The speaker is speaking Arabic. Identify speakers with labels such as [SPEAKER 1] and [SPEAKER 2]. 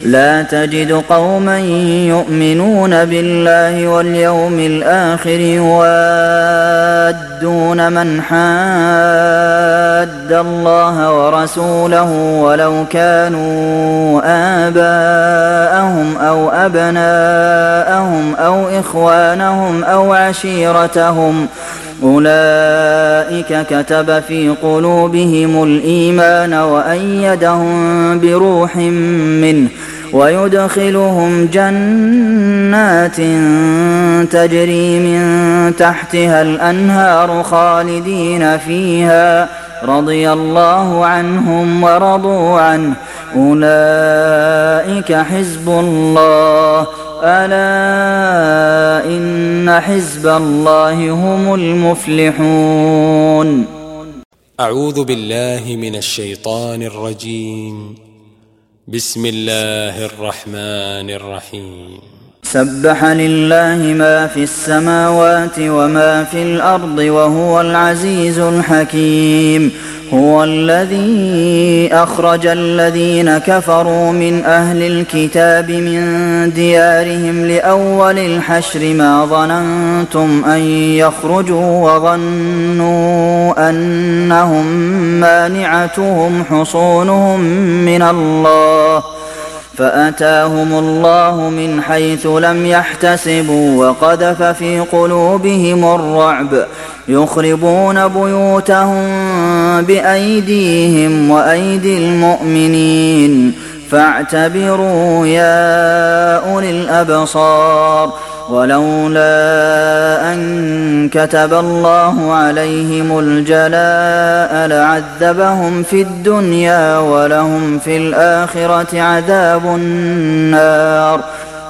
[SPEAKER 1] لا تجد قوما يؤمنون بالله واليوم الآخر يوادون من حاد الله ورسوله ولو كانوا آباءهم أو أبناءهم أو إخوانهم أو عشيرتهم أولئك كتب في قلوبهم الإيمان وأيدهم بروح منه ويدخلهم جنات تجري من تحتها الأنهار خالدين فيها رضي الله عنهم ورضوا عنه أولئك حزب الله ألا إن حزب الله هم المفلحون.
[SPEAKER 2] أعوذ بالله من الشيطان الرجيم. بسم الله الرحمن الرحيم.
[SPEAKER 1] سبح لله ما في السماوات وما في الأرض وهو العزيز الحكيم. هو الذي أخرج الذين كفروا من أهل الكتاب من ديارهم لأول الحشر ما ظننتم أن يخرجوا وظنوا أنهم مانعتهم حصونهم من الله فأتاهم الله من حيث لم يحتسبوا وقذف في قلوبهم الرعب يخربون بيوتهم بأيديهم وأيدي المؤمنين فاعتبروا يا أولي الأبصار. ولولا أن كتب الله عليهم الجلاء لعذبهم في الدنيا ولهم في الآخرة عذاب النار.